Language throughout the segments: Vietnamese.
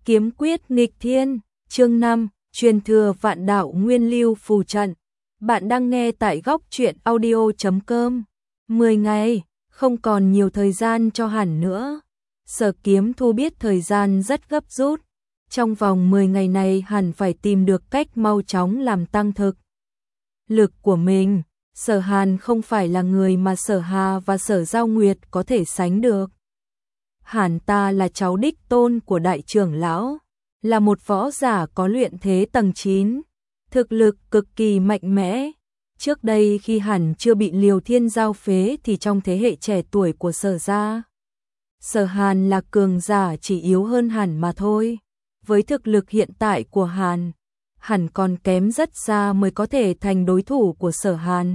Kiếm quyết nghịch thiên, chương 5, truyền thừa vạn đạo nguyên lưu phù trận. Bạn đang nghe tại góc truyện audio.com. 10 ngày, không còn nhiều thời gian cho hẳn nữa. Sở Kiếm Thu biết thời gian rất gấp rút. Trong vòng 10 ngày này hẳn phải tìm được cách mau chóng làm tăng thực lực của mình. Sở Hàn không phải là người mà Sở Hà và Sở Giao Nguyệt có thể sánh được. Hàn ta là cháu đích tôn của đại trưởng lão, là một võ giả có luyện thế tầng 9, thực lực cực kỳ mạnh mẽ. Trước đây khi Hàn chưa bị Liều Thiên giao phế thì trong thế hệ trẻ tuổi của Sở gia, Sở Hàn là cường giả chỉ yếu hơn Hàn mà thôi. Với thực lực hiện tại của Hàn, hẳn còn kém rất xa mới có thể thành đối thủ của Sở Hàn.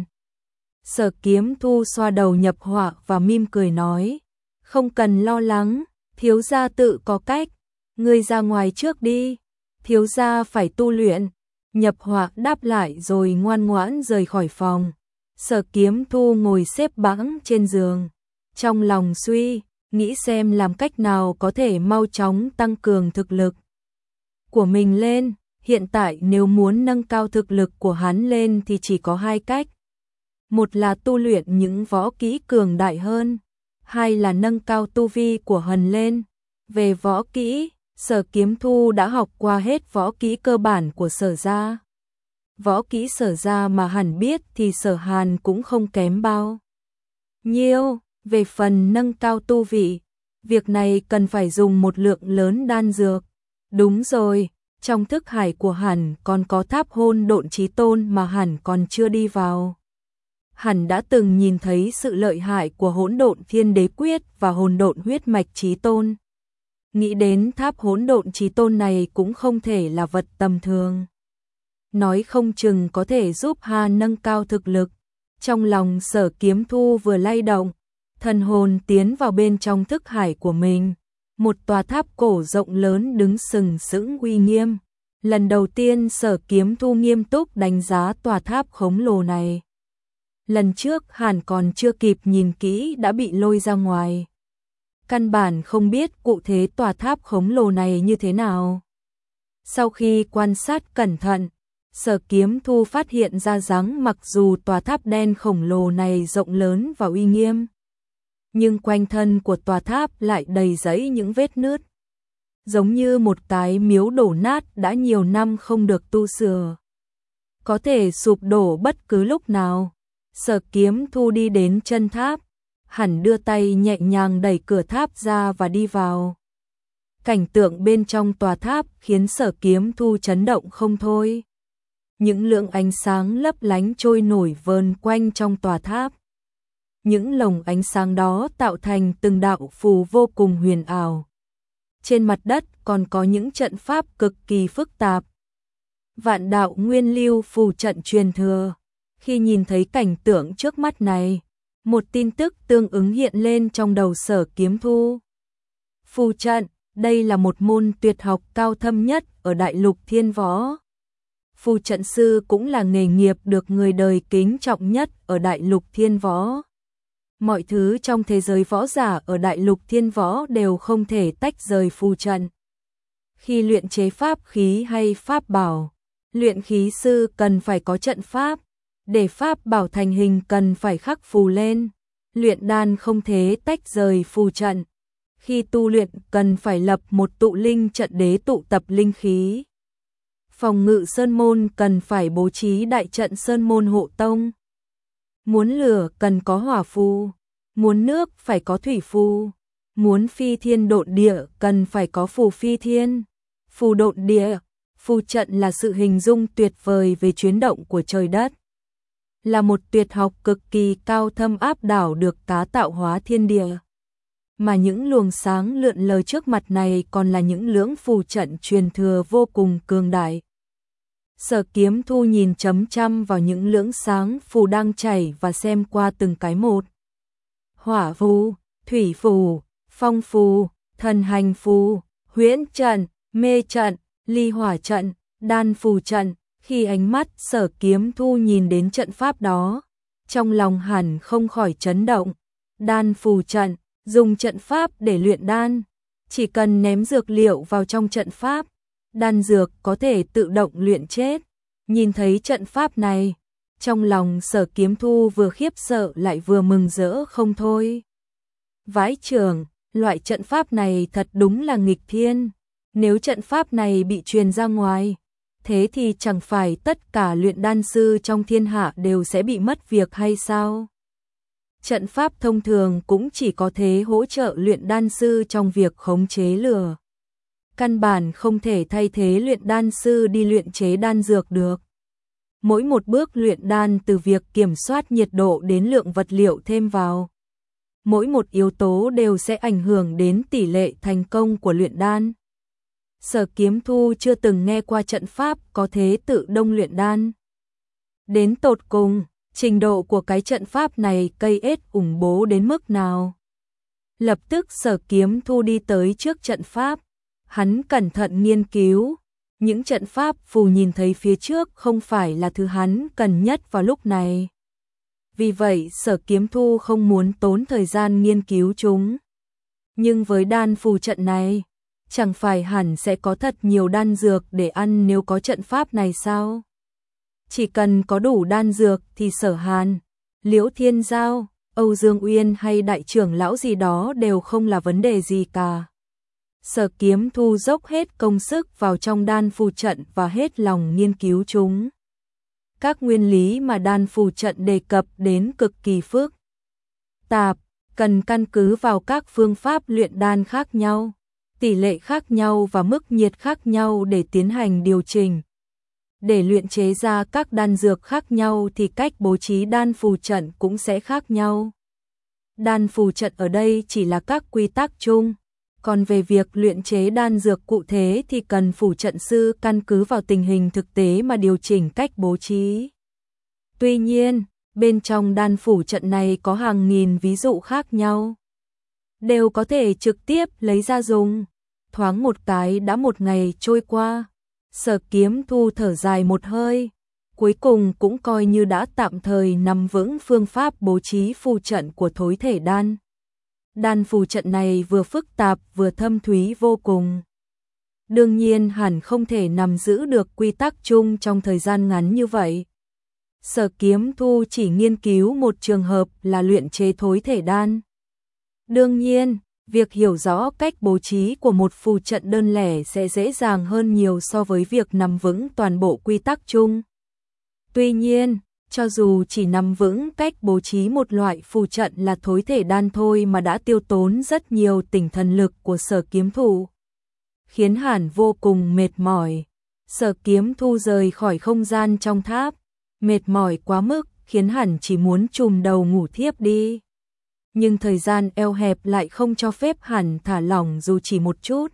Sở Kiếm Thu xoa đầu nhập họa và mỉm cười nói, không cần lo lắng, thiếu gia tự có cách, ngươi ra ngoài trước đi, thiếu gia phải tu luyện. Nhập họa đáp lại rồi ngoan ngoãn rời khỏi phòng. Sở Kiếm Thu ngồi xếp bằng trên giường, trong lòng suy nghĩ xem làm cách nào có thể mau chóng tăng cường thực lực của mình lên. Hiện tại nếu muốn nâng cao thực lực của hắn lên thì chỉ có hai cách. Một là tu luyện những võ kỹ cường đại hơn, hai là nâng cao tu vi của Hàn lên. Về võ kỹ, Sở Kiếm Thu đã học qua hết võ kỹ cơ bản của Sở gia. Võ kỹ Sở gia mà Hàn biết thì Sở Hàn cũng không kém bao nhiêu. Về phần nâng cao tu vị, việc này cần phải dùng một lượng lớn đan dược. Đúng rồi, trong thức hải của Hàn còn có tháp hôn độn chí tôn mà Hàn còn chưa đi vào. Hàn đã từng nhìn thấy sự lợi hại của hỗn độn thiên đế quyết và hỗn độn huyết mạch chí tôn. Nghĩ đến tháp hỗn độn chí tôn này cũng không thể là vật tầm thường. Nói không chừng có thể giúp Hàn nâng cao thực lực. Trong lòng Sở Kiếm Thu vừa lay động, thần hồn tiến vào bên trong thức hải của mình. Một tòa tháp cổ rộng lớn đứng sừng sững uy nghiêm. Lần đầu tiên Sở Kiếm Thu nghiêm túc đánh giá tòa tháp khổng lồ này. Lần trước Hàn còn chưa kịp nhìn kỹ đã bị lôi ra ngoài. Căn bản không biết cụ thể tòa tháp khổng lồ này như thế nào. Sau khi quan sát cẩn thận, Sở Kiếm Thu phát hiện ra rằng mặc dù tòa tháp đen khổng lồ này rộng lớn và uy nghiêm, nhưng quanh thân của tòa tháp lại đầy rẫy những vết nứt, giống như một cái miếu đổ nát đã nhiều năm không được tu sửa, có thể sụp đổ bất cứ lúc nào. Sở Kiếm Thu đi đến chân tháp, hẳn đưa tay nhẹ nhàng đẩy cửa tháp ra và đi vào. Cảnh tượng bên trong tòa tháp khiến Sở Kiếm Thu chấn động không thôi. Những lượng ánh sáng lấp lánh trôi nổi vờn quanh trong tòa tháp. Những lồng ánh sáng đó tạo thành từng đạo phù vô cùng huyền ảo. Trên mặt đất còn có những trận pháp cực kỳ phức tạp. Vạn đạo nguyên lưu phù trận truyền thừa. Khi nhìn thấy cảnh tượng trước mắt này, một tin tức tương ứng hiện lên trong đầu Sở Kiếm Thu. Phù trận, đây là một môn tuyệt học cao thâm nhất ở đại lục thiên võ. Phù trận sư cũng là nghề nghiệp được người đời kính trọng nhất ở đại lục thiên võ. Mọi thứ trong thế giới võ giả ở đại lục thiên võ đều không thể tách rời phù trận. Khi luyện chế pháp khí hay pháp bảo, luyện khí sư cần phải có trận pháp. Để pháp bảo thành hình cần phải khắc phù lên. Luyện đan không thể tách rời phù trận. Khi tu luyện cần phải lập một tụ linh trận để tụ tập linh khí. Phòng ngự sơn môn cần phải bố trí đại trận sơn môn hộ tông. Muốn lửa cần có hỏa phù, muốn nước phải có thủy phù, muốn phi thiên độn địa cần phải có phù phi thiên, phù độn địa. Phù trận là sự hình dung tuyệt vời về chuyển động của trời đất. Là một tuyệt học cực kỳ cao thâm áp đảo được cá tạo hóa thiên địa. Mà những luồng sáng lượn lờ trước mặt này còn là những lưỡng phù trận truyền thừa vô cùng cường đại. Sở Kiếm Thu nhìn chăm chăm vào những lưỡng sáng phù đang chảy và xem qua từng cái một. Hỏa phù, thủy phù, phong phù, thần hành phù, huyễn trận, mê trận, ly hỏa trận, đan phù trận. Khi ánh mắt Sở Kiếm Thu nhìn đến trận pháp đó, trong lòng hẳn không khỏi chấn động. Đan phù trận, dùng trận pháp để luyện đan. Chỉ cần ném dược liệu vào trong trận pháp, đan dược có thể tự động luyện chết. Nhìn thấy trận pháp này, trong lòng Sở Kiếm Thu vừa khiếp sợ lại vừa mừng rỡ không thôi. Vãi chưởng, loại trận pháp này thật đúng là nghịch thiên. Nếu trận pháp này bị truyền ra ngoài, thế thì chẳng phải tất cả luyện đan sư trong thiên hạ đều sẽ bị mất việc hay sao? Trận pháp thông thường cũng chỉ có thể hỗ trợ luyện đan sư trong việc khống chế lửa. Căn bản không thể thay thế luyện đan sư đi luyện chế đan dược được. Mỗi một bước luyện đan từ việc kiểm soát nhiệt độ đến lượng vật liệu thêm vào. Mỗi một yếu tố đều sẽ ảnh hưởng đến tỷ lệ thành công của luyện đan. Sở Kiếm Thu chưa từng nghe qua trận pháp có thể tự động luyện đan. Đến tột cùng, trình độ của cái trận pháp này cây ết ủng bố đến mức nào? Lập tức Sở Kiếm Thu đi tới trước trận pháp. Hắn cẩn thận nghiên cứu. Những trận pháp phù nhìn thấy phía trước không phải là thứ hắn cần nhất vào lúc này. Vì vậy Sở Kiếm Thu không muốn tốn thời gian nghiên cứu chúng. Nhưng với đan phù trận này, chẳng phải hẳn sẽ có thật nhiều đan dược để ăn nếu có trận pháp này sao? Chỉ cần có đủ đan dược thì Sở Hàn, Liễu Thiên Giao, Âu Dương Uyên hay đại trưởng lão gì đó đều không là vấn đề gì cả. Sở Kiếm Thu dốc hết công sức vào trong đan phù trận và hết lòng nghiên cứu chúng. Các nguyên lý mà đan phù trận đề cập đến cực kỳ phức tạp, cần căn cứ vào các phương pháp luyện đan khác nhau, tỷ lệ khác nhau và mức nhiệt khác nhau để tiến hành điều chỉnh. Để luyện chế ra các đan dược khác nhau thì cách bố trí đan phù trận cũng sẽ khác nhau. Đan phù trận ở đây chỉ là các quy tắc chung. Còn về việc luyện chế đan dược cụ thể thì cần phù trận sư căn cứ vào tình hình thực tế mà điều chỉnh cách bố trí. Tuy nhiên, bên trong đan phù trận này có hàng nghìn ví dụ khác nhau. Đều có thể trực tiếp lấy ra dùng. Thoáng một cái đã một ngày trôi qua. Sở Kiếm Thu thở dài một hơi. Cuối cùng cũng coi như đã tạm thời nắm vững phương pháp bố trí phù trận của thối thể đan. Đan phù trận này vừa phức tạp vừa thâm thúy vô cùng. Đương nhiên hẳn không thể nắm giữ được quy tắc chung trong thời gian ngắn như vậy. Sở Kiếm Thu chỉ nghiên cứu một trường hợp là luyện chế thối thể đan. Đương nhiên, việc hiểu rõ cách bố trí của một phù trận đơn lẻ sẽ dễ dàng hơn nhiều so với việc nắm vững toàn bộ quy tắc chung. Tuy nhiên, cho dù chỉ nắm vững cách bố trí một loại phù trận là thối thể đan thôi mà đã tiêu tốn rất nhiều tinh thần lực của Sở Kiếm Thu, khiến hẳn vô cùng mệt mỏi. Sở Kiếm Thu rời khỏi không gian trong tháp, mệt mỏi quá mức khiến hẳn chỉ muốn chùm đầu ngủ thiếp đi. Nhưng thời gian eo hẹp lại không cho phép hẳn thả lỏng dù chỉ một chút.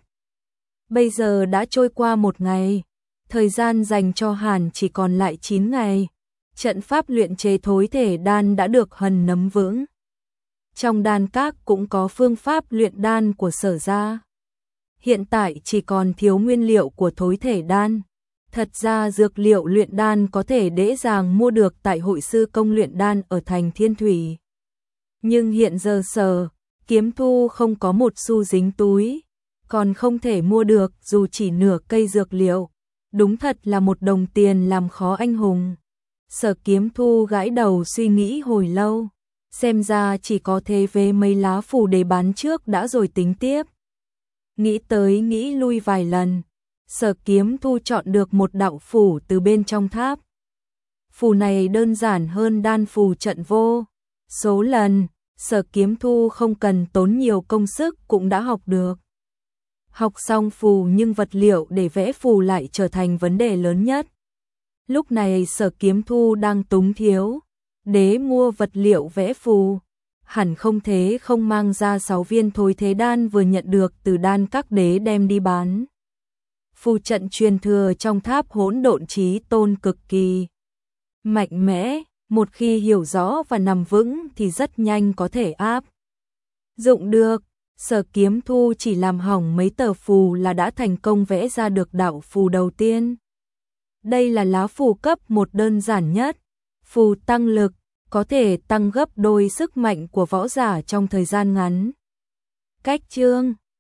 Bây giờ đã trôi qua một ngày, thời gian dành cho hẳn chỉ còn lại 9 ngày. Trận pháp luyện chế thối thể đan đã được hần nắm vững. Trong đan các cũng có phương pháp luyện đan của Sở gia. Hiện tại chỉ còn thiếu nguyên liệu của thối thể đan. Thật ra dược liệu luyện đan có thể dễ dàng mua được tại hội sư công luyện đan ở thành Thiên Thủy. Nhưng hiện giờ Sở Kiếm Thu không có một xu dính túi, còn không thể mua được dù chỉ nửa cây dược liệu. Đúng thật là một đồng tiền làm khó anh hùng. Sở Kiếm Thu gãi đầu suy nghĩ hồi lâu, xem ra chỉ có thể về mấy lá phù để bán trước đã rồi tính tiếp. Nghĩ tới nghĩ lui vài lần, Sở Kiếm Thu chọn được một đạo phù từ bên trong tháp. Phù này đơn giản hơn đan phù trận vô số lần, Sở Kiếm Thu không cần tốn nhiều công sức cũng đã học được. Học xong phù nhưng vật liệu để vẽ phù lại trở thành vấn đề lớn nhất. Lúc này Sở Kiếm Thu đang túng thiếu, để mua vật liệu vẽ phù, hẳn không thế không mang ra 6 viên thối thế đan vừa nhận được từ đan các đế đem đi bán. Phù trận truyền thừa trong tháp Hỗn Độn Chí Tôn cực kỳ mạnh mẽ, một khi hiểu rõ và nằm vững thì rất nhanh có thể áp dụng được. Sở Kiếm Thu chỉ làm hỏng mấy tờ phù là đã thành công vẽ ra được đạo phù đầu tiên. Đây là lá phù cấp 1 đơn giản nhất, phù tăng lực, có thể tăng gấp đôi sức mạnh của võ giả trong thời gian ngắn. Cách chương